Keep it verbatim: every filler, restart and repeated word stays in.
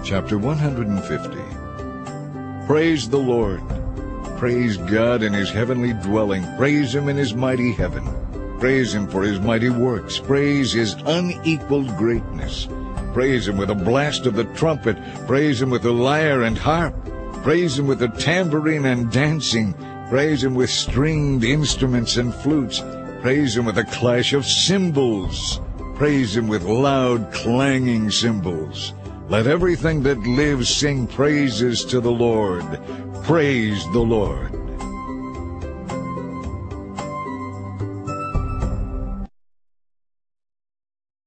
Chapter one hundred fifty. Praise the Lord. Praise God in his heavenly dwelling. Praise him in his mighty heaven. Praise him for his mighty works. Praise his unequaled greatness. Praise him with a blast of the trumpet. Praise him with the lyre and harp. Praise him with the tambourine and dancing. Praise him with stringed instruments and flutes. Praise him with a clash of cymbals. Praise him with loud clanging cymbals. Let everything that lives sing praises to the Lord. Praise the Lord.